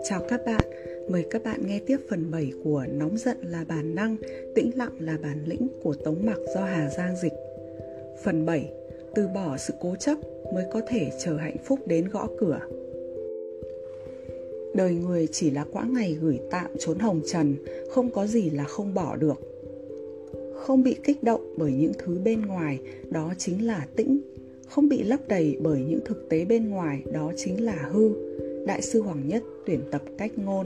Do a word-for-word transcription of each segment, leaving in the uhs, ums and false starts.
Chào các bạn, mời các bạn nghe tiếp phần bảy của Nóng giận là bản năng, tĩnh lặng là bản lĩnh của Tống Mặc do Hà Giang dịch. Phần bảy, từ bỏ sự cố chấp mới có thể chờ hạnh phúc đến gõ cửa. Đời người chỉ là quãng ngày gửi tạm chốn hồng trần, không có gì là không bỏ được. Không bị kích động bởi những thứ bên ngoài, đó chính là tĩnh. Không bị lấp đầy bởi những thực tế bên ngoài, đó chính là hư. Đại sư Hoàng Nhất tuyển tập cách ngôn.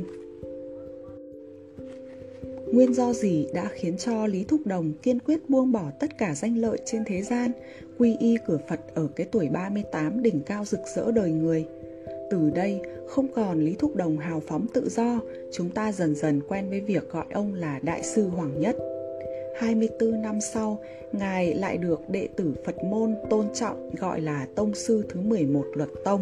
Nguyên do gì đã khiến cho Lý Thúc Đồng kiên quyết buông bỏ tất cả danh lợi trên thế gian, quy y cửa Phật ở cái tuổi ba mươi tám đỉnh cao rực rỡ đời người? Từ đây, không còn Lý Thúc Đồng hào phóng tự do, chúng ta dần dần quen với việc gọi ông là Đại sư Hoàng Nhất. hai mươi tư năm sau, Ngài lại được đệ tử Phật môn tôn trọng gọi là Tông sư thứ mười một Luật Tông.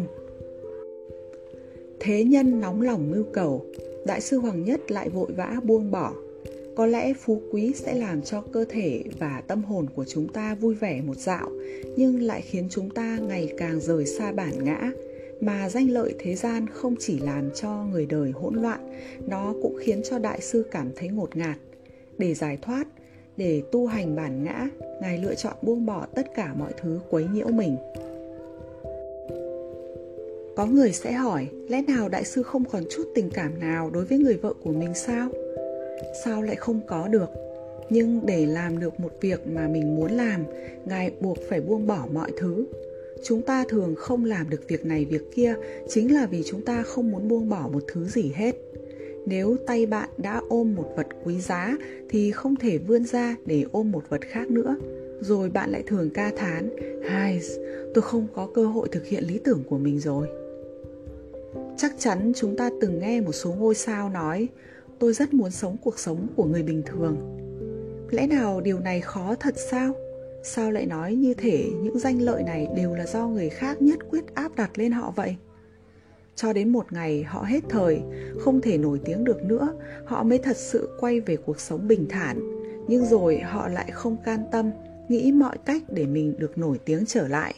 Thế nhân nóng lòng mưu cầu, Đại sư Hoàng Nhất lại vội vã buông bỏ. Có lẽ phú quý sẽ làm cho cơ thể và tâm hồn của chúng ta vui vẻ một dạo, nhưng lại khiến chúng ta ngày càng rời xa bản ngã. Mà danh lợi thế gian không chỉ làm cho người đời hỗn loạn, nó cũng khiến cho Đại sư cảm thấy ngột ngạt. Để giải thoát, để tu hành bản ngã, Ngài lựa chọn buông bỏ tất cả mọi thứ quấy nhiễu mình. Có người sẽ hỏi, lẽ nào Đại sư không còn chút tình cảm nào đối với người vợ của mình sao? Sao lại không có được? Nhưng để làm được một việc mà mình muốn làm, Ngài buộc phải buông bỏ mọi thứ. Chúng ta thường không làm được việc này việc kia, chính là vì chúng ta không muốn buông bỏ một thứ gì hết. Nếu tay bạn đã ôm một vật quý giá thì không thể vươn ra để ôm một vật khác nữa. Rồi bạn lại thường ca thán, hai, tôi không có cơ hội thực hiện lý tưởng của mình rồi. Chắc chắn chúng ta từng nghe một số ngôi sao nói, tôi rất muốn sống cuộc sống của người bình thường. Lẽ nào điều này khó thật sao? Sao lại nói như thể những danh lợi này đều là do người khác nhất quyết áp đặt lên họ vậy? Cho đến một ngày họ hết thời, không thể nổi tiếng được nữa, họ mới thật sự quay về cuộc sống bình thản. Nhưng rồi họ lại không can tâm, nghĩ mọi cách để mình được nổi tiếng trở lại.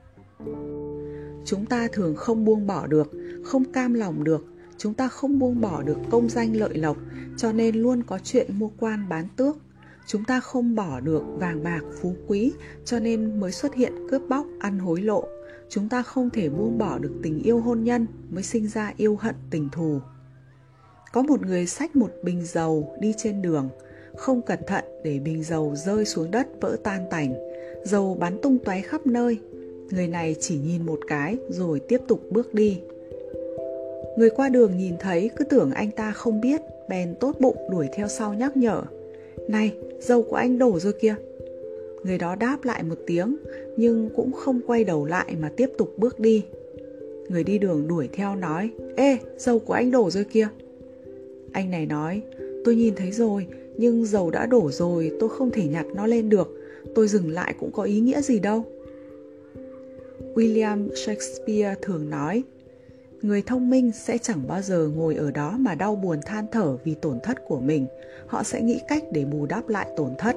Chúng ta thường không buông bỏ được, không cam lòng được, chúng ta không buông bỏ được công danh lợi lộc, cho nên luôn có chuyện mua quan bán tước. Chúng ta không bỏ được vàng bạc phú quý, cho nên mới xuất hiện cướp bóc ăn hối lộ. Chúng ta không thể buông bỏ được tình yêu hôn nhân, mới sinh ra yêu hận tình thù. Có một người xách một bình dầu đi trên đường, không cẩn thận để bình dầu rơi xuống đất vỡ tan tành, dầu bắn tung tóe khắp nơi. Người này chỉ nhìn một cái rồi tiếp tục bước đi. Người qua đường nhìn thấy cứ tưởng anh ta không biết, bèn tốt bụng đuổi theo sau nhắc nhở, này, dầu của anh đổ rồi kìa. Người đó đáp lại một tiếng, nhưng cũng không quay đầu lại mà tiếp tục bước đi. Người đi đường đuổi theo nói, ê, dầu của anh đổ rồi kìa. Anh này nói, tôi nhìn thấy rồi, nhưng dầu đã đổ rồi, tôi không thể nhặt nó lên được. Tôi dừng lại cũng có ý nghĩa gì đâu. William Shakespeare thường nói, người thông minh sẽ chẳng bao giờ ngồi ở đó mà đau buồn than thở vì tổn thất của mình. Họ sẽ nghĩ cách để bù đắp lại tổn thất.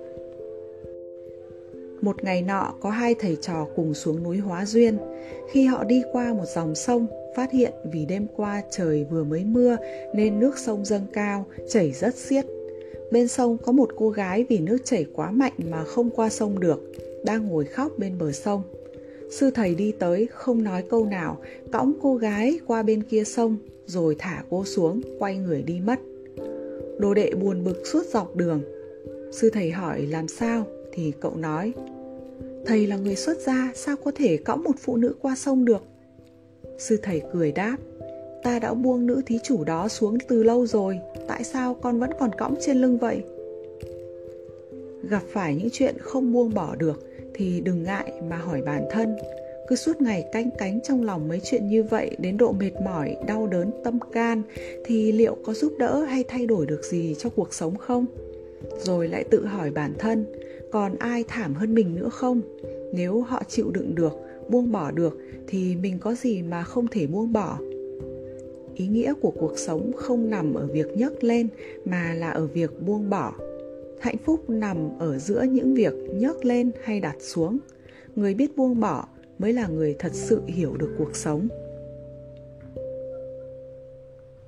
Một ngày nọ có hai thầy trò cùng xuống núi Hóa Duyên. Khi họ đi qua một dòng sông, phát hiện vì đêm qua trời vừa mới mưa nên nước sông dâng cao, chảy rất xiết. Bên sông có một cô gái vì nước chảy quá mạnh mà không qua sông được, đang ngồi khóc bên bờ sông. Sư thầy đi tới không nói câu nào, cõng cô gái qua bên kia sông, rồi thả cô xuống, quay người đi mất. Đồ đệ buồn bực suốt dọc đường. Sư thầy hỏi làm sao, thì cậu nói, thầy là người xuất gia, sao có thể cõng một phụ nữ qua sông được? Sư thầy cười đáp, ta đã buông nữ thí chủ đó xuống từ lâu rồi, tại sao con vẫn còn cõng trên lưng vậy? Gặp phải những chuyện không buông bỏ được thì đừng ngại mà hỏi bản thân. Cứ suốt ngày canh cánh trong lòng mấy chuyện như vậy đến độ mệt mỏi, đau đớn tâm can thì liệu có giúp đỡ hay thay đổi được gì cho cuộc sống không? Rồi lại tự hỏi bản thân, còn ai thảm hơn mình nữa không? Nếu họ chịu đựng được, buông bỏ được thì mình có gì mà không thể buông bỏ? Ý nghĩa của cuộc sống không nằm ở việc nhấc lên mà là ở việc buông bỏ. Hạnh phúc nằm ở giữa những việc nhấc lên hay đặt xuống. Người biết buông bỏ mới là người thật sự hiểu được cuộc sống.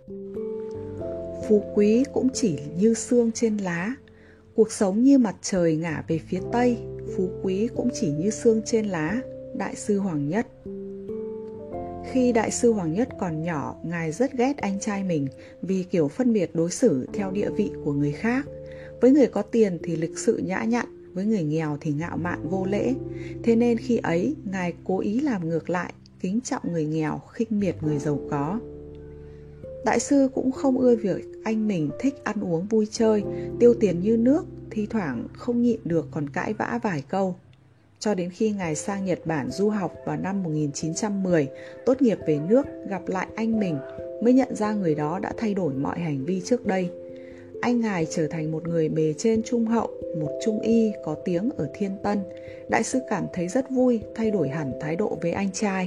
phú quý cũng chỉ như sương trên lá. Cuộc sống như mặt trời ngả về phía tây, phú quý cũng chỉ như sương trên lá. Đại sư Hoàng Nhất. Khi Đại sư Hoàng Nhất còn nhỏ, Ngài rất ghét anh trai mình vì kiểu phân biệt đối xử theo địa vị của người khác. Với người có tiền thì lịch sự nhã nhặn, với người nghèo thì ngạo mạn vô lễ. Thế nên khi ấy, Ngài cố ý làm ngược lại, kính trọng người nghèo, khinh miệt người giàu có. Đại sư cũng không ưa việc anh mình thích ăn uống vui chơi, tiêu tiền như nước, thi thoảng không nhịn được còn cãi vã vài câu. Cho đến khi Ngài sang Nhật Bản du học vào năm một nghìn chín trăm mười, tốt nghiệp về nước, gặp lại anh mình, mới nhận ra người đó đã thay đổi mọi hành vi trước đây. Anh Ngài trở thành một người bề trên trung hậu, một trung y có tiếng ở Thiên Tân. Đại sư cảm thấy rất vui, thay đổi hẳn thái độ với anh trai.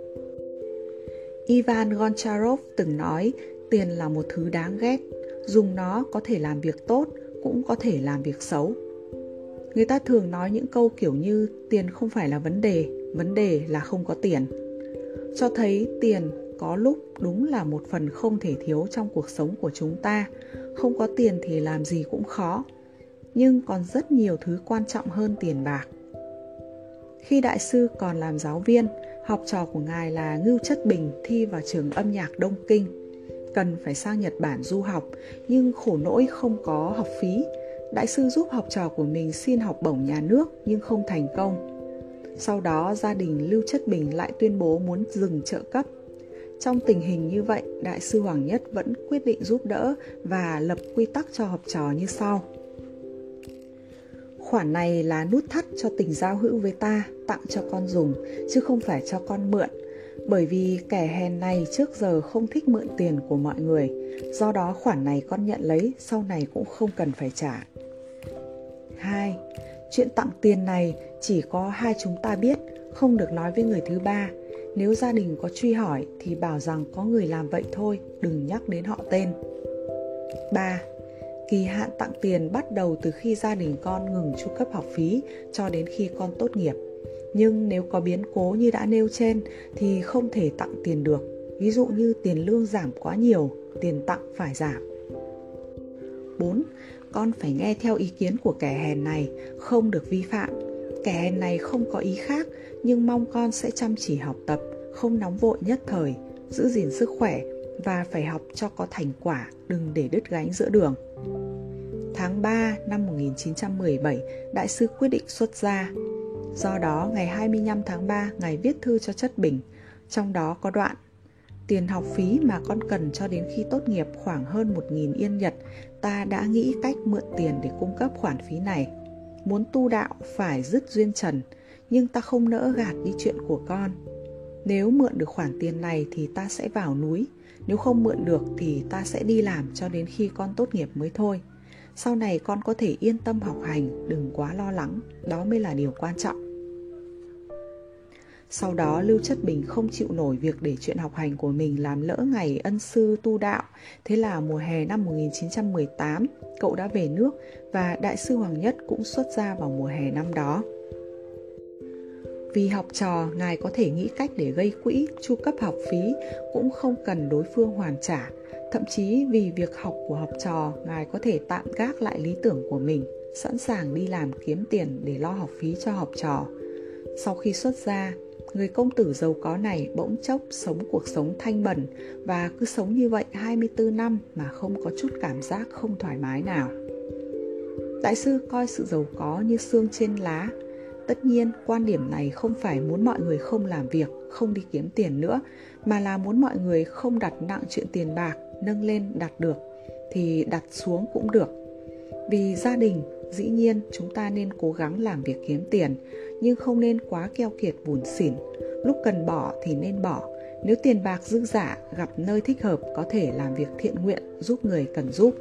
Ivan Goncharov từng nói, tiền là một thứ đáng ghét, dùng nó có thể làm việc tốt, cũng có thể làm việc xấu. Người ta thường nói những câu kiểu như tiền không phải là vấn đề, vấn đề là không có tiền. Cho thấy tiền có lúc đúng là một phần không thể thiếu trong cuộc sống của chúng ta. Không có tiền thì làm gì cũng khó. Nhưng còn rất nhiều thứ quan trọng hơn tiền bạc. Khi đại sư còn làm giáo viên, học trò của Ngài là Ngưu Chất Bình thi vào trường âm nhạc Đông Kinh. Cần phải sang Nhật Bản du học, nhưng khổ nỗi không có học phí. Đại sư giúp học trò của mình xin học bổng nhà nước nhưng không thành công. Sau đó gia đình Lưu Chất Bình lại tuyên bố muốn dừng trợ cấp. Trong tình hình như vậy, Đại sư Hoàng Nhất vẫn quyết định giúp đỡ và lập quy tắc cho học trò như sau. Khoản này là nút thắt cho tình giao hữu với ta, tặng cho con dùng, chứ không phải cho con mượn. Bởi vì kẻ hèn này trước giờ không thích mượn tiền của mọi người, do đó khoản này con nhận lấy, sau này cũng không cần phải trả. hai. Chuyện tặng tiền này chỉ có hai chúng ta biết, không được nói với người thứ ba. Nếu gia đình có truy hỏi thì bảo rằng có người làm vậy thôi, đừng nhắc đến họ tên. ba. Kỳ hạn tặng tiền bắt đầu từ khi gia đình con ngừng chu cấp học phí cho đến khi con tốt nghiệp. Nhưng nếu có biến cố như đã nêu trên thì không thể tặng tiền được. Ví dụ như tiền lương giảm quá nhiều, tiền tặng phải giảm. bốn. Con phải nghe theo ý kiến của kẻ hèn này, không được vi phạm. Kẻ hèn này không có ý khác, nhưng mong con sẽ chăm chỉ học tập, không nóng vội nhất thời, giữ gìn sức khỏe và phải học cho có thành quả, đừng để đứt gánh giữa đường. Tháng ba năm một nghìn chín trăm mười bảy, Đại sư quyết định xuất gia. Do đó, ngày hai mươi lăm tháng ba, Ngài viết thư cho Chất Bình. Trong đó có đoạn: tiền học phí mà con cần cho đến khi tốt nghiệp khoảng hơn một nghìn yên Nhật, ta đã nghĩ cách mượn tiền để cung cấp khoản phí này. Muốn tu đạo phải dứt duyên trần, nhưng ta không nỡ gạt đi chuyện của con. Nếu mượn được khoản tiền này thì ta sẽ vào núi, nếu không mượn được thì ta sẽ đi làm cho đến khi con tốt nghiệp mới thôi. Sau này con có thể yên tâm học hành, đừng quá lo lắng, đó mới là điều quan trọng. Sau đó Lưu Chất Bình không chịu nổi việc để chuyện học hành của mình làm lỡ ngày ân sư tu đạo. Thế là mùa hè năm một nghìn chín trăm mười tám, cậu đã về nước và Đại sư Hoàng Nhất cũng xuất gia vào mùa hè năm đó. Vì học trò, Ngài có thể nghĩ cách để gây quỹ, chu cấp học phí, cũng không cần đối phương hoàn trả. Thậm chí vì việc học của học trò, Ngài có thể tạm gác lại lý tưởng của mình, sẵn sàng đi làm kiếm tiền để lo học phí cho học trò. Sau khi xuất gia, người công tử giàu có này bỗng chốc sống cuộc sống thanh bẩn và cứ sống như vậy hai mươi tư năm mà không có chút cảm giác không thoải mái nào. Đại sư coi sự giàu có như sương trên lá. Tất nhiên, quan điểm này không phải muốn mọi người không làm việc, không đi kiếm tiền nữa, mà là muốn mọi người không đặt nặng chuyện tiền bạc, nâng lên đặt được, thì đặt xuống cũng được. Vì gia đình, dĩ nhiên chúng ta nên cố gắng làm việc kiếm tiền, nhưng không nên quá keo kiệt bủn xỉn. Lúc cần bỏ thì nên bỏ. Nếu tiền bạc dư dả, gặp nơi thích hợp có thể làm việc thiện nguyện, giúp người cần giúp.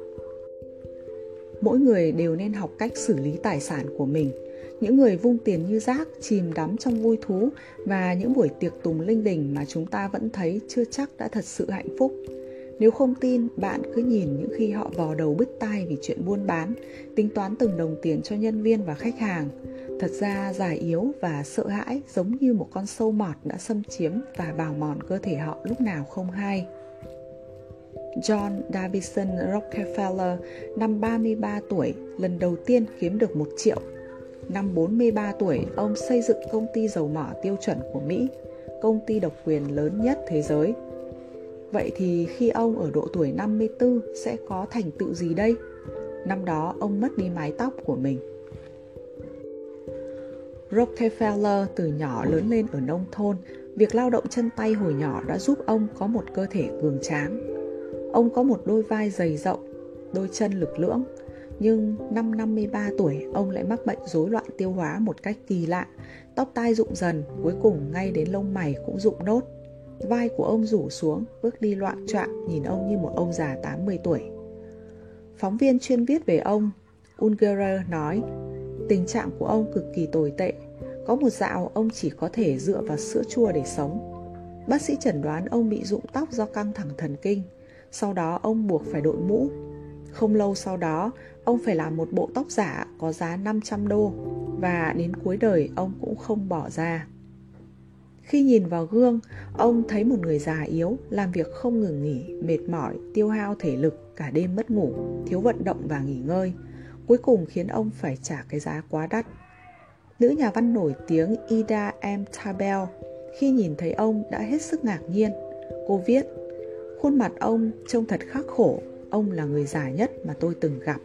Mỗi người đều nên học cách xử lý tài sản của mình. Những người vung tiền như rác, chìm đắm trong vui thú và những buổi tiệc tùng linh đình mà chúng ta vẫn thấy chưa chắc đã thật sự hạnh phúc. Nếu không tin, bạn cứ nhìn những khi họ vò đầu bứt tai vì chuyện buôn bán, tính toán từng đồng tiền cho nhân viên và khách hàng. Thật ra già yếu và sợ hãi giống như một con sâu mọt đã xâm chiếm và bào mòn cơ thể họ lúc nào không hay. John Davison Rockefeller năm ba mươi ba tuổi lần đầu tiên kiếm được một triệu. Năm bốn mươi ba tuổi, ông xây dựng công ty dầu mỏ tiêu chuẩn của Mỹ, công ty độc quyền lớn nhất thế giới. Vậy thì khi ông ở độ tuổi năm mươi tư sẽ có thành tựu gì đây? Năm đó ông mất đi mái tóc của mình. Rockefeller từ nhỏ lớn lên ở nông thôn, việc lao động chân tay hồi nhỏ đã giúp ông có một cơ thể cường tráng. Ông có một đôi vai dày rộng, đôi chân lực lưỡng. Nhưng năm năm mươi ba tuổi, ông lại mắc bệnh rối loạn tiêu hóa một cách kỳ lạ. Tóc tai rụng dần, cuối cùng ngay đến lông mày cũng rụng nốt. Vai của ông rủ xuống, bước đi loạng choạng, nhìn ông như một ông già tám mươi tuổi. Phóng viên chuyên viết về ông, Ungerer nói, tình trạng của ông cực kỳ tồi tệ. Có một dạo ông chỉ có thể dựa vào sữa chua để sống. Bác sĩ chẩn đoán ông bị rụng tóc do căng thẳng thần kinh. Sau đó ông buộc phải đội mũ. Không lâu sau đó, ông phải làm một bộ tóc giả có giá năm trăm đô. Và đến cuối đời ông cũng không bỏ ra. Khi nhìn vào gương, ông thấy một người già yếu, làm việc không ngừng nghỉ, mệt mỏi, tiêu hao thể lực, cả đêm mất ngủ, thiếu vận động và nghỉ ngơi. Cuối cùng khiến ông phải trả cái giá quá đắt. Nữ nhà văn nổi tiếng Ida M. Tabel khi nhìn thấy ông đã hết sức ngạc nhiên. Cô viết, khuôn mặt ông trông thật khắc khổ, ông là người già nhất mà tôi từng gặp.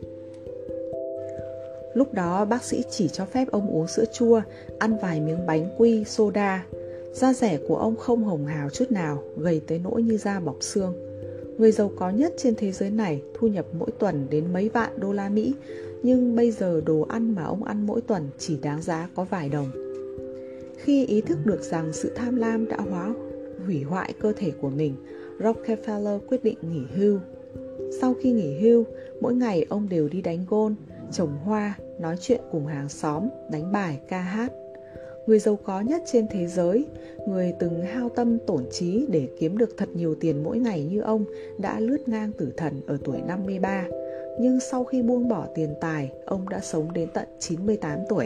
Lúc đó bác sĩ chỉ cho phép ông uống sữa chua, ăn vài miếng bánh quy, soda. Da rẻ của ông không hồng hào chút nào, gầy tới nỗi như da bọc xương. Người giàu có nhất trên thế giới này thu nhập mỗi tuần đến mấy vạn đô la Mỹ, nhưng bây giờ đồ ăn mà ông ăn mỗi tuần chỉ đáng giá có vài đồng. Khi ý thức được rằng sự tham lam đã hóa hủy hoại cơ thể của mình, Rockefeller quyết định nghỉ hưu. Sau khi nghỉ hưu, mỗi ngày ông đều đi đánh golf, trồng hoa, nói chuyện cùng hàng xóm, đánh bài, ca hát. Người giàu có nhất trên thế giới, người từng hao tâm tổn trí để kiếm được thật nhiều tiền mỗi ngày như ông, đã lướt ngang tử thần ở tuổi năm mươi ba. Nhưng sau khi buông bỏ tiền tài, ông đã sống đến tận chín mươi tám tuổi.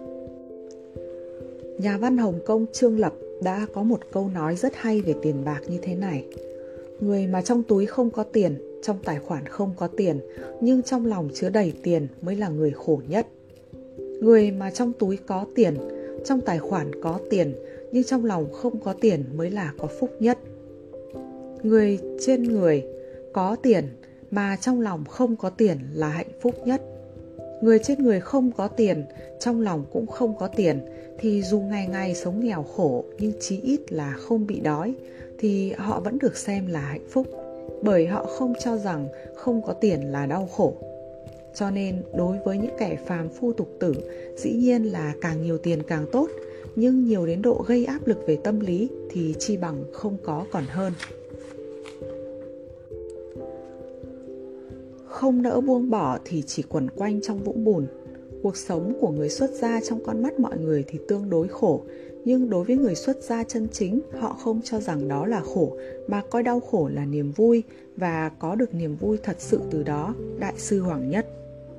Nhà văn Hồng Kông Trương Lập đã có một câu nói rất hay về tiền bạc như thế này. Người mà trong túi không có tiền, trong tài khoản không có tiền, nhưng trong lòng chứa đầy tiền mới là người khổ nhất. Người mà trong túi có tiền, trong tài khoản có tiền, nhưng trong lòng không có tiền mới là có phúc nhất. Người trên người có tiền mà trong lòng không có tiền là hạnh phúc nhất. Người trên người không có tiền, trong lòng cũng không có tiền, thì dù ngày ngày sống nghèo khổ nhưng chí ít là không bị đói, thì họ vẫn được xem là hạnh phúc, bởi họ không cho rằng không có tiền là đau khổ. Cho nên đối với những kẻ phàm phu tục tử, dĩ nhiên là càng nhiều tiền càng tốt, nhưng nhiều đến độ gây áp lực về tâm lý thì chi bằng không có còn hơn. Không nỡ buông bỏ thì chỉ quẩn quanh trong vũng bùn. Cuộc sống của người xuất gia trong con mắt mọi người thì tương đối khổ, nhưng đối với người xuất gia chân chính, họ không cho rằng đó là khổ, mà coi đau khổ là niềm vui, và có được niềm vui thật sự từ đó. Đại sư Hoàng Nhất.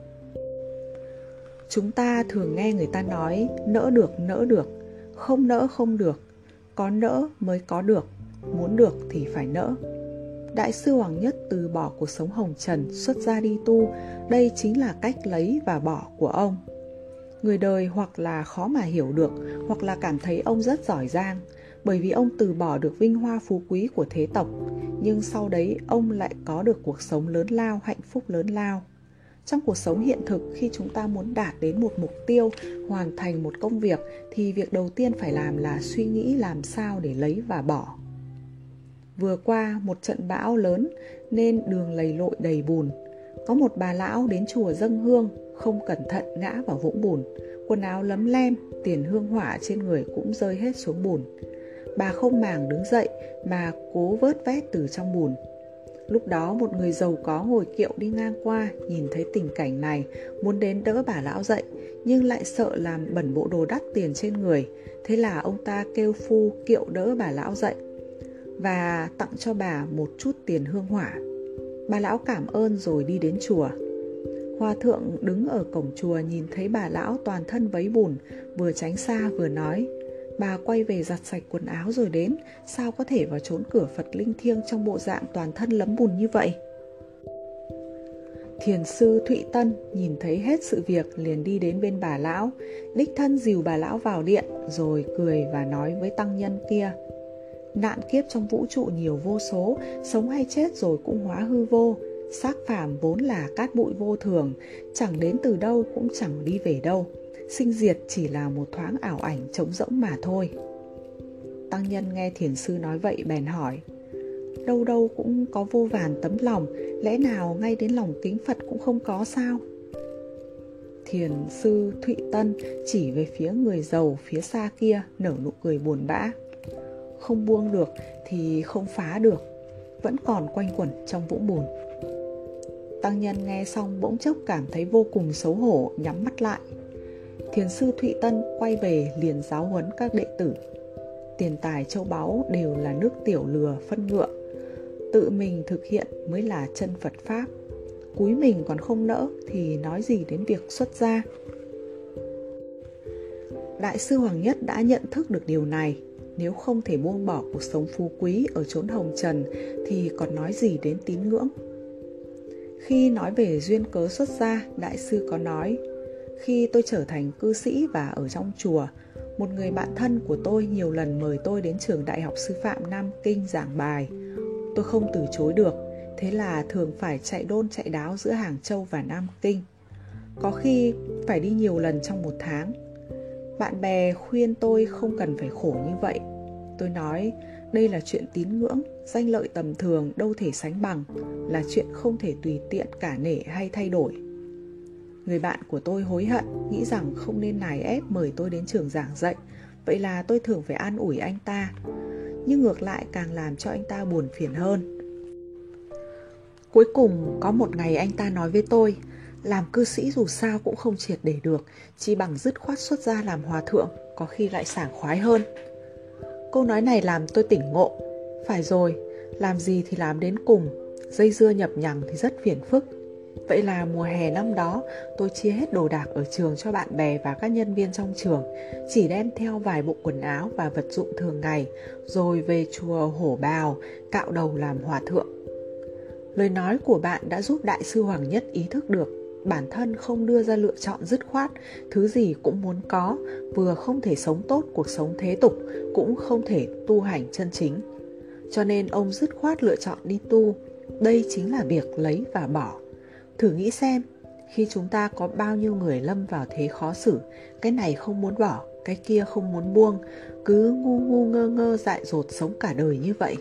Chúng ta thường nghe người ta nói nỡ được nỡ được, không nỡ không được, có nỡ mới có được, muốn được thì phải nỡ. Đại sư Hoàng Nhất từ bỏ cuộc sống hồng trần, xuất gia đi tu, đây chính là cách lấy và bỏ của ông. Người đời hoặc là khó mà hiểu được, hoặc là cảm thấy ông rất giỏi giang, bởi vì ông từ bỏ được vinh hoa phú quý của thế tộc, nhưng sau đấy ông lại có được cuộc sống lớn lao, hạnh phúc lớn lao. Trong cuộc sống hiện thực, khi chúng ta muốn đạt đến một mục tiêu, hoàn thành một công việc, thì việc đầu tiên phải làm là suy nghĩ làm sao để lấy và bỏ. Vừa qua một trận bão lớn nên đường lầy lội đầy bùn. Có một bà lão đến chùa dâng hương, không cẩn thận ngã vào vũng bùn. Quần áo lấm lem, tiền hương hỏa trên người cũng rơi hết xuống bùn. Bà không màng đứng dậy mà cố vớt vét từ trong bùn. Lúc đó một người giàu có ngồi kiệu đi ngang qua, nhìn thấy tình cảnh này, muốn đến đỡ bà lão dậy, nhưng lại sợ làm bẩn bộ đồ đắt tiền trên người. Thế là ông ta kêu phu kiệu đỡ bà lão dậy và tặng cho bà một chút tiền hương hỏa. Bà lão cảm ơn rồi đi đến chùa. Hòa thượng đứng ở cổng chùa nhìn thấy bà lão toàn thân vấy bùn, vừa tránh xa vừa nói: bà quay về giặt sạch quần áo rồi đến, sao có thể vào trốn cửa Phật linh thiêng trong bộ dạng toàn thân lấm bùn như vậy? Thiền sư Thụy Tân nhìn thấy hết sự việc liền đi đến bên bà lão, đích thân dìu bà lão vào điện rồi cười và nói với tăng nhân kia: nạn kiếp trong vũ trụ nhiều vô số, sống hay chết rồi cũng hóa hư vô. Xác phàm vốn là cát bụi vô thường, chẳng đến từ đâu cũng chẳng đi về đâu. Sinh diệt chỉ là một thoáng ảo ảnh trống rỗng mà thôi. Tăng nhân nghe thiền sư nói vậy bèn hỏi: đâu đâu cũng có vô vàn tấm lòng, lẽ nào ngay đến lòng kính Phật cũng không có sao? Thiền sư Thụy Tân chỉ về phía người giàu phía xa kia, nở nụ cười buồn bã: không buông được thì không phá được, vẫn còn quanh quẩn trong vũng bùn. Tăng nhân nghe xong bỗng chốc cảm thấy vô cùng xấu hổ, nhắm mắt lại. Thiền sư Thụy Tân quay về liền giáo huấn các đệ tử: tiền tài châu báu đều là nước tiểu lừa phân ngựa, tự mình thực hiện mới là chân Phật Pháp. Cúi mình còn không nỡ thì nói gì đến việc xuất gia. Đại sư Hoàng Nhất đã nhận thức được điều này. Nếu không thể buông bỏ cuộc sống phú quý ở chốn hồng trần thì còn nói gì đến tín ngưỡng. Khi nói về duyên cớ xuất gia, Đại sư có nói: khi tôi trở thành cư sĩ và ở trong chùa, một người bạn thân của tôi nhiều lần mời tôi đến trường Đại học Sư phạm Nam Kinh giảng bài. Tôi không từ chối được, thế là thường phải chạy đôn chạy đáo giữa Hàng Châu và Nam Kinh. Có khi phải đi nhiều lần trong một tháng. Bạn bè khuyên tôi không cần phải khổ như vậy. Tôi nói đây là chuyện tín ngưỡng, danh lợi tầm thường đâu thể sánh bằng, là chuyện không thể tùy tiện cả nể hay thay đổi. Người bạn của tôi hối hận, nghĩ rằng không nên nài ép mời tôi đến trường giảng dạy, vậy là tôi thường phải an ủi anh ta. Nhưng ngược lại càng làm cho anh ta buồn phiền hơn. Cuối cùng có một ngày anh ta nói với tôi: làm cư sĩ dù sao cũng không triệt để được, chỉ bằng dứt khoát xuất gia làm hòa thượng, có khi lại sảng khoái hơn. Câu nói này làm tôi tỉnh ngộ. Phải rồi, làm gì thì làm đến cùng, dây dưa nhập nhằng thì rất phiền phức. Vậy là mùa hè năm đó, tôi chia hết đồ đạc ở trường cho bạn bè và các nhân viên trong trường, chỉ đem theo vài bộ quần áo và vật dụng thường ngày, rồi về chùa Hổ Bào, cạo đầu làm hòa thượng. Lời nói của bạn đã giúp Đại sư Hoàng Nhất ý thức được bản thân không đưa ra lựa chọn dứt khoát, thứ gì cũng muốn có, vừa không thể sống tốt cuộc sống thế tục, cũng không thể tu hành chân chính. Cho nên ông dứt khoát lựa chọn đi tu. Đây chính là việc lấy và bỏ. Thử nghĩ xem, khi chúng ta có bao nhiêu người lâm vào thế khó xử, cái này không muốn bỏ, cái kia không muốn buông, cứ ngu ngu ngơ ngơ dại dột sống cả đời như vậy.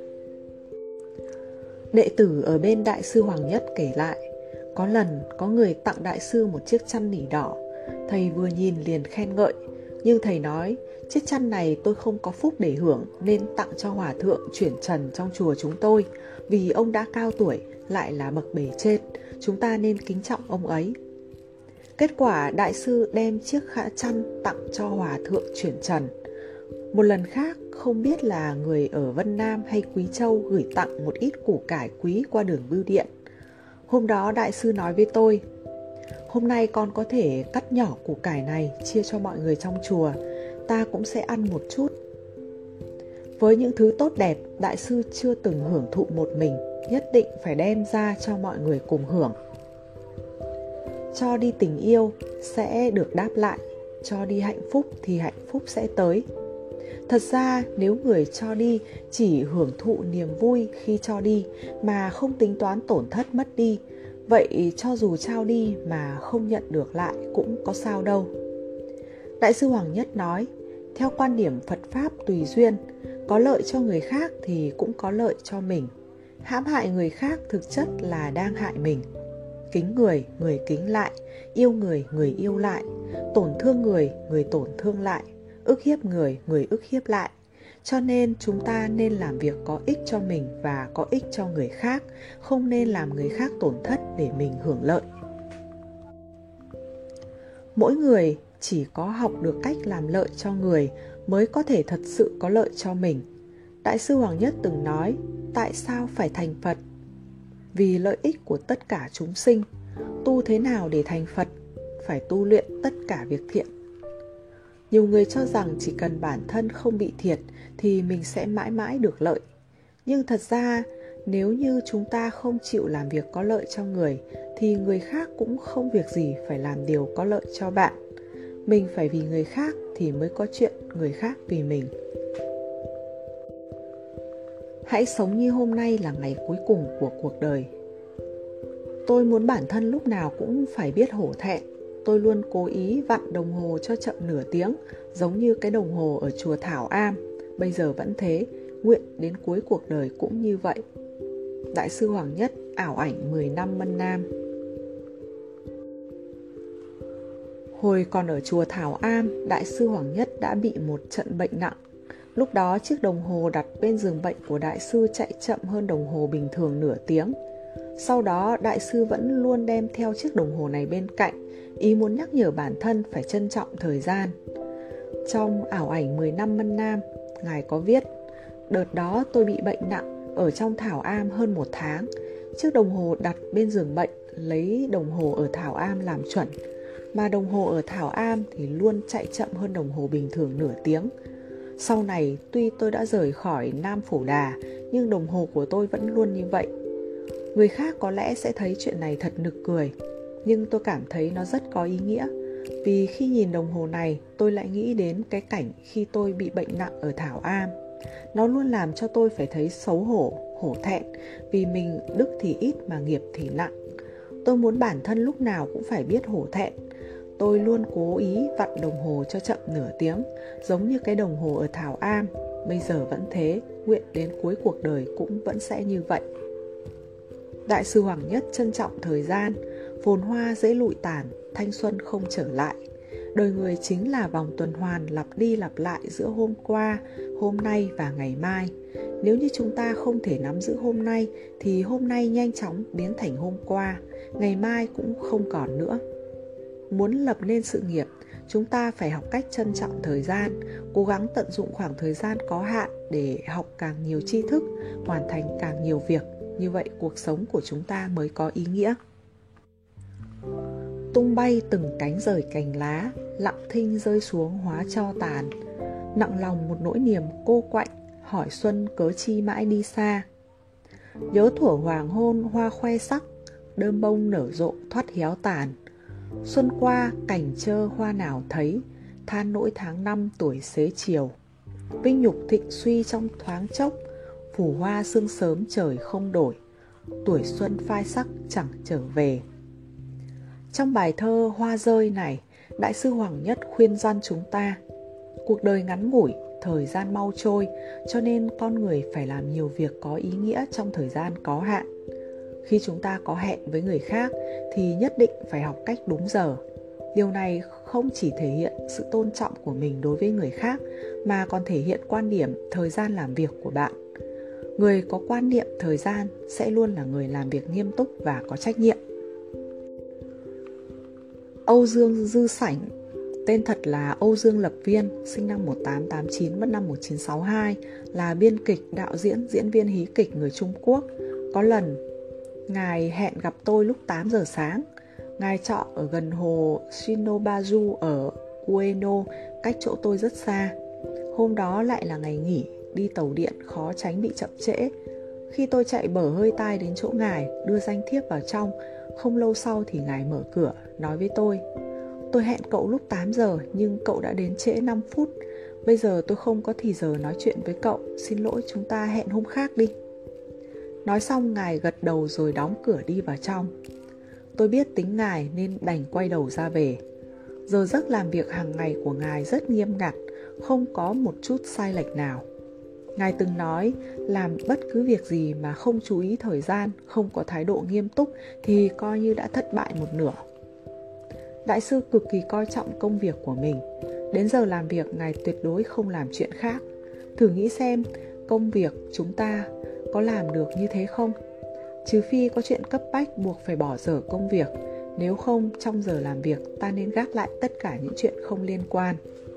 Đệ tử ở bên Đại sư Hoàng Nhất kể lại, có lần có người tặng Đại sư một chiếc chăn nỉ đỏ. Thầy vừa nhìn liền khen ngợi, nhưng thầy nói: chiếc chăn này tôi không có phúc để hưởng, nên tặng cho hòa thượng chuyển trần trong chùa chúng tôi. Vì ông đã cao tuổi, lại là bậc bề trên, chúng ta nên kính trọng ông ấy. Kết quả Đại sư đem chiếc khăn chăn tặng cho hòa thượng chuyển trần. Một lần khác, không biết là người ở Vân Nam hay Quý Châu gửi tặng một ít củ cải quý qua đường bưu điện. Hôm đó Đại sư nói với tôi: hôm nay con có thể cắt nhỏ củ cải này chia cho mọi người trong chùa, ta cũng sẽ ăn một chút. Với những thứ tốt đẹp, Đại sư chưa từng hưởng thụ một mình, nhất định phải đem ra cho mọi người cùng hưởng. Cho đi tình yêu sẽ được đáp lại, cho đi hạnh phúc thì hạnh phúc sẽ tới. Thật ra nếu người cho đi chỉ hưởng thụ niềm vui khi cho đi mà không tính toán tổn thất mất đi, vậy cho dù trao đi mà không nhận được lại cũng có sao đâu. Đại sư Hoàng Nhất nói, theo quan điểm Phật Pháp tùy duyên, có lợi cho người khác thì cũng có lợi cho mình. Hãm hại người khác thực chất là đang hại mình. Kính người, người kính lại. Yêu người, người yêu lại. Tổn thương người, người tổn thương lại. Ức hiếp người, người ức hiếp lại. Cho nên chúng ta nên làm việc có ích cho mình và có ích cho người khác, không nên làm người khác tổn thất để mình hưởng lợi. Mỗi người chỉ có học được cách làm lợi cho người mới có thể thật sự có lợi cho mình. Đại sư Hoàng Nhất từng nói, tại sao phải thành Phật? Vì lợi ích của tất cả chúng sinh. Tu thế nào để thành Phật? Phải tu luyện tất cả việc thiện. Nhiều người cho rằng chỉ cần bản thân không bị thiệt thì mình sẽ mãi mãi được lợi. Nhưng thật ra, nếu như chúng ta không chịu làm việc có lợi cho người, thì người khác cũng không việc gì phải làm điều có lợi cho bạn. Mình phải vì người khác thì mới có chuyện người khác vì mình. Hãy sống như hôm nay là ngày cuối cùng của cuộc đời. Tôi muốn bản thân lúc nào cũng phải biết hổ thẹn. Tôi luôn cố ý vặn đồng hồ cho chậm nửa tiếng, giống như cái đồng hồ ở chùa Thảo Am. Bây giờ vẫn thế, nguyện đến cuối cuộc đời cũng như vậy. Đại sư Hoàng Nhất, ảo ảnh mười năm Mân Nam. Hồi còn ở chùa Thảo Am, Đại sư Hoàng Nhất đã bị một trận bệnh nặng. Lúc đó chiếc đồng hồ đặt bên giường bệnh của Đại sư chạy chậm hơn đồng hồ bình thường nửa tiếng. Sau đó Đại sư vẫn luôn đem theo chiếc đồng hồ này bên cạnh, ý muốn nhắc nhở bản thân phải trân trọng thời gian. Trong ảo ảnh mười năm Mân Nam, Ngài có viết: đợt đó tôi bị bệnh nặng ở trong Thảo Am hơn một tháng. Chiếc đồng hồ đặt bên giường bệnh lấy đồng hồ ở Thảo Am làm chuẩn, mà đồng hồ ở Thảo Am thì luôn chạy chậm hơn đồng hồ bình thường nửa tiếng. Sau này tuy tôi đã rời khỏi Nam Phổ Đà, nhưng đồng hồ của tôi vẫn luôn như vậy. Người khác có lẽ sẽ thấy chuyện này thật nực cười, nhưng tôi cảm thấy nó rất có ý nghĩa. Vì khi nhìn đồng hồ này, tôi lại nghĩ đến cái cảnh khi tôi bị bệnh nặng ở Thảo Am. Nó luôn làm cho tôi phải thấy xấu hổ, hổ thẹn, vì mình đức thì ít mà nghiệp thì nặng. Tôi muốn bản thân lúc nào cũng phải biết hổ thẹn. Tôi luôn cố ý vặn đồng hồ cho chậm nửa tiếng, giống như cái đồng hồ ở Thảo Am. Bây giờ vẫn thế, nguyện đến cuối cuộc đời cũng vẫn sẽ như vậy. Đại sư Hoàng Nhất trân trọng thời gian, phồn hoa dễ lụi tàn, thanh xuân không trở lại. Đời người chính là vòng tuần hoàn lặp đi lặp lại giữa hôm qua, hôm nay và ngày mai. Nếu như chúng ta không thể nắm giữ hôm nay, thì hôm nay nhanh chóng biến thành hôm qua, ngày mai cũng không còn nữa. Muốn lập nên sự nghiệp, chúng ta phải học cách trân trọng thời gian, cố gắng tận dụng khoảng thời gian có hạn để học càng nhiều tri thức, hoàn thành càng nhiều việc. Như vậy cuộc sống của chúng ta mới có ý nghĩa. Tung bay từng cánh rời cành lá, lặng thinh rơi xuống hóa tro tàn. Nặng lòng một nỗi niềm cô quạnh, hỏi xuân cớ chi mãi đi xa. Nhớ thuở hoàng hôn hoa khoe sắc, đơm bông nở rộ thoát héo tàn. Xuân qua cảnh trơ hoa nào thấy, than nỗi tháng năm tuổi xế chiều. Vinh nhục thịnh suy trong thoáng chốc, phủ hoa sương sớm trời không đổi. Tuổi xuân phai sắc chẳng trở về. Trong bài thơ Hoa rơi này, Đại sư Hoàng Nhất khuyên răn chúng ta: cuộc đời ngắn ngủi, thời gian mau trôi, cho nên con người phải làm nhiều việc có ý nghĩa trong thời gian có hạn. Khi chúng ta có hẹn với người khác thì nhất định phải học cách đúng giờ. Điều này không chỉ thể hiện sự tôn trọng của mình đối với người khác, mà còn thể hiện quan điểm thời gian làm việc của bạn. Người có quan niệm thời gian sẽ luôn là người làm việc nghiêm túc và có trách nhiệm. Âu Dương Dư Sảnh, tên thật là Âu Dương Lập Viên, sinh năm một nghìn tám trăm tám mươi chín, mất năm một nghìn chín trăm sáu mươi hai, là biên kịch, đạo diễn, diễn viên hí kịch người Trung Quốc. Có lần, Ngài hẹn gặp tôi lúc tám giờ sáng. Ngài trọ ở gần hồ Shinobazu ở Ueno, cách chỗ tôi rất xa. Hôm đó lại là ngày nghỉ, đi tàu điện khó tránh bị chậm trễ. Khi tôi chạy bở hơi tai đến chỗ Ngài, đưa danh thiếp vào trong, không lâu sau thì Ngài mở cửa, nói với tôi: tôi hẹn cậu lúc tám giờ nhưng cậu đã đến trễ năm phút. Bây giờ tôi không có thì giờ nói chuyện với cậu, xin lỗi, chúng ta hẹn hôm khác đi. Nói xong Ngài gật đầu rồi đóng cửa đi vào trong. Tôi biết tính Ngài nên đành quay đầu ra về. Giờ giấc làm việc hàng ngày của Ngài rất nghiêm ngặt, không có một chút sai lệch nào. Ngài từng nói, làm bất cứ việc gì mà không chú ý thời gian, không có thái độ nghiêm túc thì coi như đã thất bại một nửa. Đại sư cực kỳ coi trọng công việc của mình. Đến giờ làm việc, Ngài tuyệt đối không làm chuyện khác. Thử nghĩ xem, công việc chúng ta có làm được như thế không? Trừ phi có chuyện cấp bách buộc phải bỏ dở công việc. Nếu không, trong giờ làm việc ta nên gác lại tất cả những chuyện không liên quan.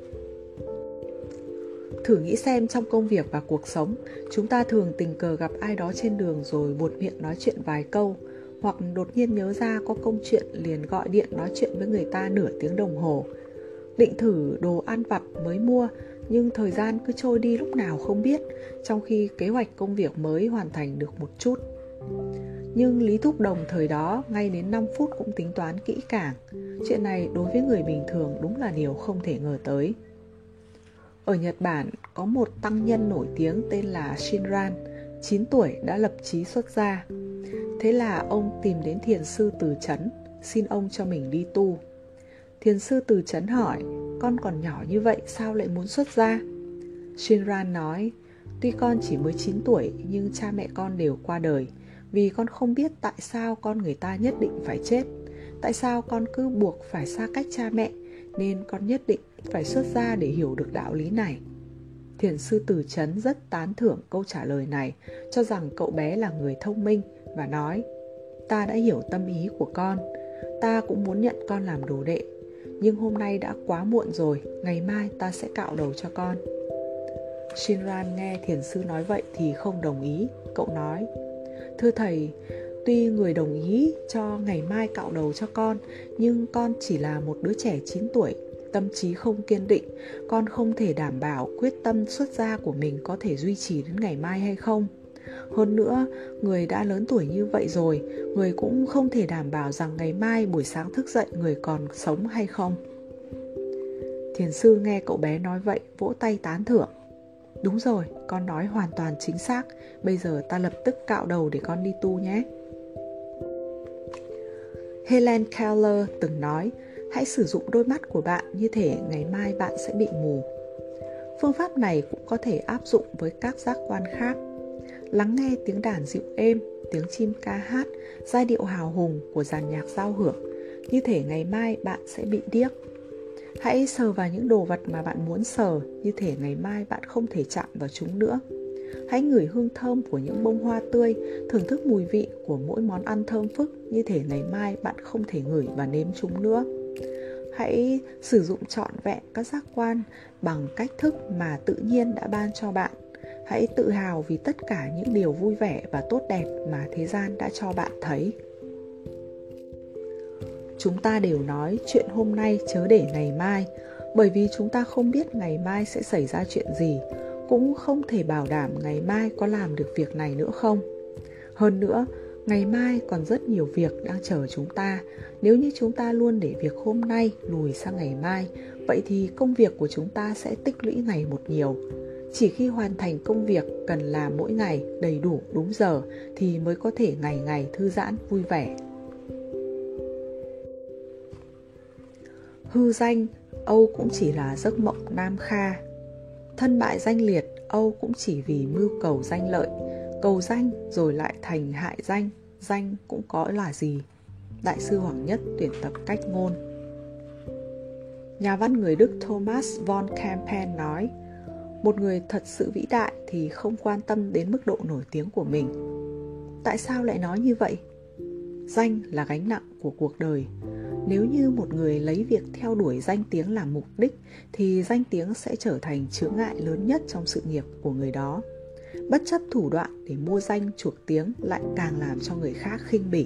Thử nghĩ xem, trong công việc và cuộc sống, chúng ta thường tình cờ gặp ai đó trên đường rồi buột miệng nói chuyện vài câu, hoặc đột nhiên nhớ ra có công chuyện liền gọi điện nói chuyện với người ta nửa tiếng đồng hồ. định thử đồ ăn vặt mới mua, nhưng thời gian cứ trôi đi lúc nào không biết, trong khi kế hoạch công việc mới hoàn thành được một chút. Nhưng Lý Thúc Đồng thời đó ngay đến năm phút cũng tính toán kỹ càng. Chuyện này đối với người bình thường đúng là điều không thể ngờ tới. Ở Nhật Bản có một tăng nhân nổi tiếng tên là Shinran, chín tuổi đã lập chí xuất gia. Thế là ông tìm đến thiền sư Từ Chấn, xin ông cho mình đi tu. Thiền sư Từ Chấn hỏi, con còn nhỏ như vậy sao lại muốn xuất gia? Shinran nói, tuy con chỉ mới chín tuổi nhưng cha mẹ con đều qua đời. Vì con không biết tại sao con người ta nhất định phải chết, tại sao con cứ buộc phải xa cách cha mẹ, nên con nhất định phải xuất gia để hiểu được đạo lý này. Thiền sư Từ Chấn rất tán thưởng câu trả lời này, cho rằng cậu bé là người thông minh và nói, ta đã hiểu tâm ý của con, ta cũng muốn nhận con làm đồ đệ, nhưng hôm nay đã quá muộn rồi, ngày mai ta sẽ cạo đầu cho con. Shinran nghe thiền sư nói vậy thì không đồng ý, cậu nói, thưa thầy, tuy người đồng ý cho ngày mai cạo đầu cho con, nhưng con chỉ là một đứa trẻ chín tuổi, tâm trí không kiên định, con không thể đảm bảo quyết tâm xuất gia của mình có thể duy trì đến ngày mai hay không. Hơn nữa, người đã lớn tuổi như vậy rồi, người cũng không thể đảm bảo rằng ngày mai buổi sáng thức dậy người còn sống hay không. Thiền sư nghe cậu bé nói vậy, vỗ tay tán thưởng. Đúng rồi, con nói hoàn toàn chính xác, bây giờ ta lập tức cạo đầu để con đi tu nhé. Helen Keller từng nói, hãy sử dụng đôi mắt của bạn như thể ngày mai bạn sẽ bị mù. Phương pháp này cũng có thể áp dụng với các giác quan khác. Lắng nghe tiếng đàn dịu êm, tiếng chim ca hát, giai điệu hào hùng của dàn nhạc giao hưởng, như thể ngày mai bạn sẽ bị điếc. Hãy sờ vào những đồ vật mà bạn muốn sờ, như thể ngày mai bạn không thể chạm vào chúng nữa. Hãy ngửi hương thơm của những bông hoa tươi, thưởng thức mùi vị của mỗi món ăn thơm phức, như thể ngày mai bạn không thể ngửi và nếm chúng nữa. Hãy sử dụng trọn vẹn các giác quan bằng cách thức mà tự nhiên đã ban cho bạn. Hãy tự hào vì tất cả những điều vui vẻ và tốt đẹp mà thế gian đã cho bạn thấy. Chúng ta đều nói chuyện hôm nay chớ để ngày mai, bởi vì chúng ta không biết ngày mai sẽ xảy ra chuyện gì, cũng không thể bảo đảm ngày mai có làm được việc này nữa không. Hơn nữa, ngày mai còn rất nhiều việc đang chờ chúng ta. Nếu như chúng ta luôn để việc hôm nay lùi sang ngày mai, vậy thì công việc của chúng ta sẽ tích lũy ngày một nhiều. Chỉ khi hoàn thành công việc cần làm mỗi ngày đầy đủ đúng giờ thì mới có thể ngày ngày thư giãn vui vẻ. Hư danh, âu cũng chỉ là giấc mộng nam kha. Thân bại danh liệt, âu cũng chỉ vì mưu cầu danh lợi. Cầu danh rồi lại thành hại danh, danh cũng có là gì. Đại sư Hoàng Nhất tuyển tập cách ngôn. Nhà văn người Đức Thomas von Kampen nói, một người thật sự vĩ đại thì không quan tâm đến mức độ nổi tiếng của mình. Tại sao lại nói như vậy? Danh là gánh nặng của cuộc đời. Nếu như một người lấy việc theo đuổi danh tiếng làm mục đích, thì danh tiếng sẽ trở thành chướng ngại lớn nhất trong sự nghiệp của người đó. Bất chấp thủ đoạn để mua danh chuộc tiếng lại càng làm cho người khác khinh bỉ.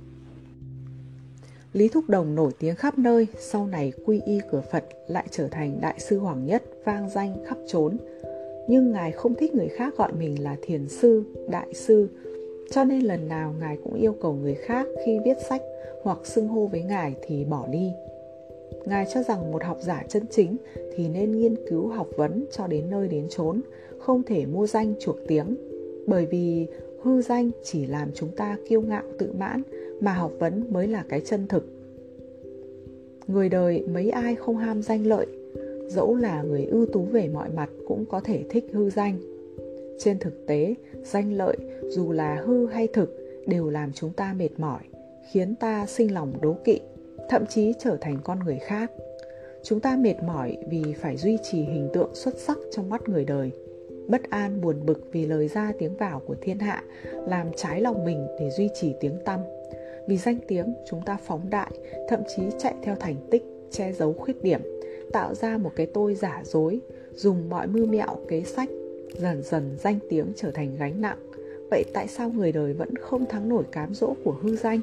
Lý Thúc Đồng nổi tiếng khắp nơi, sau này quy y cửa Phật lại trở thành Đại sư Hoàng Nhất vang danh khắp chốn. Nhưng Ngài không thích người khác gọi mình là thiền sư, đại sư, cho nên lần nào Ngài cũng yêu cầu người khác khi viết sách hoặc xưng hô với Ngài thì bỏ đi. Ngài cho rằng một học giả chân chính thì nên nghiên cứu học vấn cho đến nơi đến chốn, không thể mua danh chuộc tiếng, bởi vì hư danh chỉ làm chúng ta kiêu ngạo tự mãn, mà học vấn mới là cái chân thực. Người đời mấy ai không ham danh lợi, dẫu là người ưu tú về mọi mặt cũng có thể thích hư danh. Trên thực tế, danh lợi dù là hư hay thực đều làm chúng ta mệt mỏi, khiến ta sinh lòng đố kỵ, thậm chí trở thành con người khác. Chúng ta mệt mỏi vì phải duy trì hình tượng xuất sắc trong mắt người đời, bất an buồn bực vì lời ra tiếng vào của thiên hạ, làm trái lòng mình để duy trì tiếng tăm. Vì danh tiếng, chúng ta phóng đại, thậm chí chạy theo thành tích, che giấu khuyết điểm, tạo ra một cái tôi giả dối, dùng mọi mưu mẹo kế sách, dần dần danh tiếng trở thành gánh nặng. Vậy tại sao người đời vẫn không thắng nổi cám dỗ của hư danh?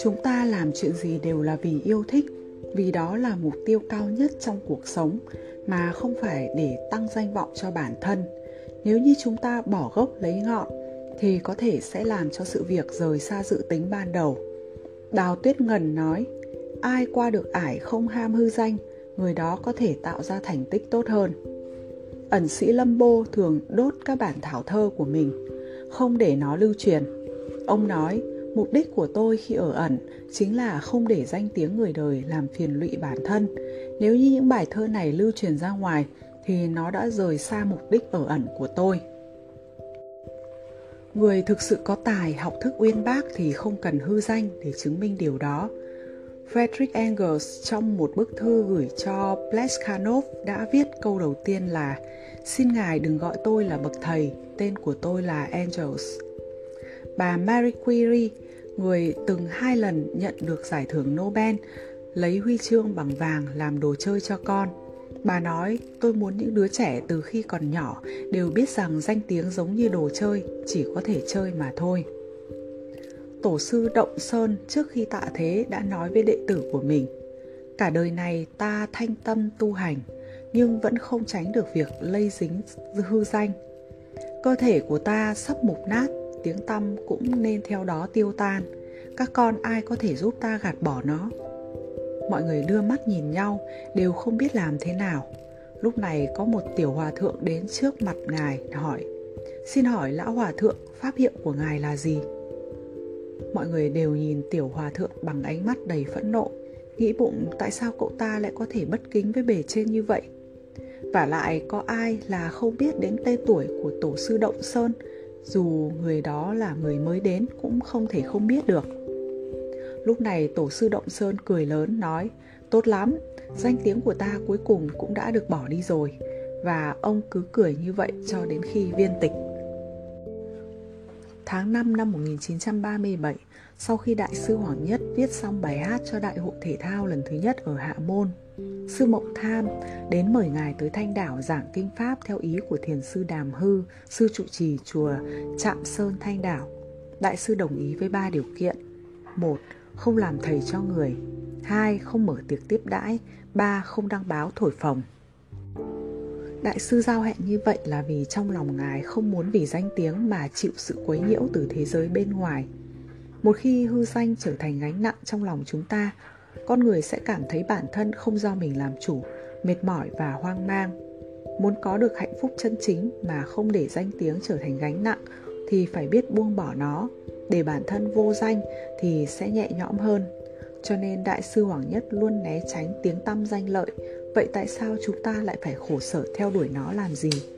Chúng ta làm chuyện gì đều là vì yêu thích, vì đó là mục tiêu cao nhất trong cuộc sống, mà không phải để tăng danh vọng cho bản thân. Nếu như chúng ta bỏ gốc lấy ngọn, thì có thể sẽ làm cho sự việc rời xa dự tính ban đầu. Đào Tuyết Ngần nói, ai qua được ải không ham hư danh, người đó có thể tạo ra thành tích tốt hơn. Ẩn sĩ Lâm Bô thường đốt các bản thảo thơ của mình, không để nó lưu truyền. Ông nói, mục đích của tôi khi ở ẩn chính là không để danh tiếng người đời làm phiền lụy bản thân. Nếu như những bài thơ này lưu truyền ra ngoài, thì nó đã rời xa mục đích ở ẩn của tôi. Người thực sự có tài, học thức uyên bác thì không cần hư danh để chứng minh điều đó. Friedrich Engels trong một bức thư gửi cho Plekhanov đã viết câu đầu tiên là: xin ngài đừng gọi tôi là bậc thầy, tên của tôi là Engels. Bà Marie Curie, người từng hai lần nhận được giải thưởng Nobel, lấy huy chương bằng vàng làm đồ chơi cho con. Bà nói, tôi muốn những đứa trẻ từ khi còn nhỏ đều biết rằng danh tiếng giống như đồ chơi, chỉ có thể chơi mà thôi. Tổ sư Động Sơn trước khi tạ thế đã nói với đệ tử của mình, cả đời này ta thanh tâm tu hành, nhưng vẫn không tránh được việc lây dính hư danh. Cơ thể của ta sắp mục nát, tiếng tăm cũng nên theo đó tiêu tan. Các con ai có thể giúp ta gạt bỏ nó? Mọi người đưa mắt nhìn nhau, đều không biết làm thế nào. Lúc này có một tiểu hòa thượng đến trước mặt ngài hỏi, xin hỏi lão hòa thượng, pháp hiệu của ngài là gì? Mọi người đều nhìn tiểu hòa thượng bằng ánh mắt đầy phẫn nộ, nghĩ bụng tại sao cậu ta lại có thể bất kính với bề trên như vậy. Vả lại có ai là không biết đến tên tuổi của tổ sư Động Sơn, dù người đó là người mới đến cũng không thể không biết được. Lúc này tổ sư Động Sơn cười lớn nói, tốt lắm, danh tiếng của ta cuối cùng cũng đã được bỏ đi rồi. Và ông cứ cười như vậy cho đến khi viên tịch. Tháng năm năm một nghìn chín trăm ba mươi bảy, sau khi Đại sư Hoàng Nhất viết xong bài hát cho Đại hội thể thao lần thứ nhất ở Hạ Môn, sư Mộng Tham đến mời ngài tới Thanh Đảo giảng kinh pháp theo ý của thiền sư Đàm Hư, sư trụ trì chùa Trạm Sơn Thanh Đảo. Đại sư đồng ý với ba điều kiện: một. Không làm thầy cho người. Hai. Không mở tiệc tiếp đãi. Ba. Không đăng báo thổi phồng. Đại sư giao hẹn như vậy là vì trong lòng ngài không muốn vì danh tiếng mà chịu sự quấy nhiễu từ thế giới bên ngoài. Một khi hư danh trở thành gánh nặng trong lòng chúng ta, con người sẽ cảm thấy bản thân không do mình làm chủ, mệt mỏi và hoang mang. Muốn có được hạnh phúc chân chính mà không để danh tiếng trở thành gánh nặng thì phải biết buông bỏ nó, để bản thân vô danh thì sẽ nhẹ nhõm hơn. Cho nên Đại sư Hoàng Nhất luôn né tránh tiếng tăm danh lợi. Vậy tại sao chúng ta lại phải khổ sở theo đuổi nó làm gì?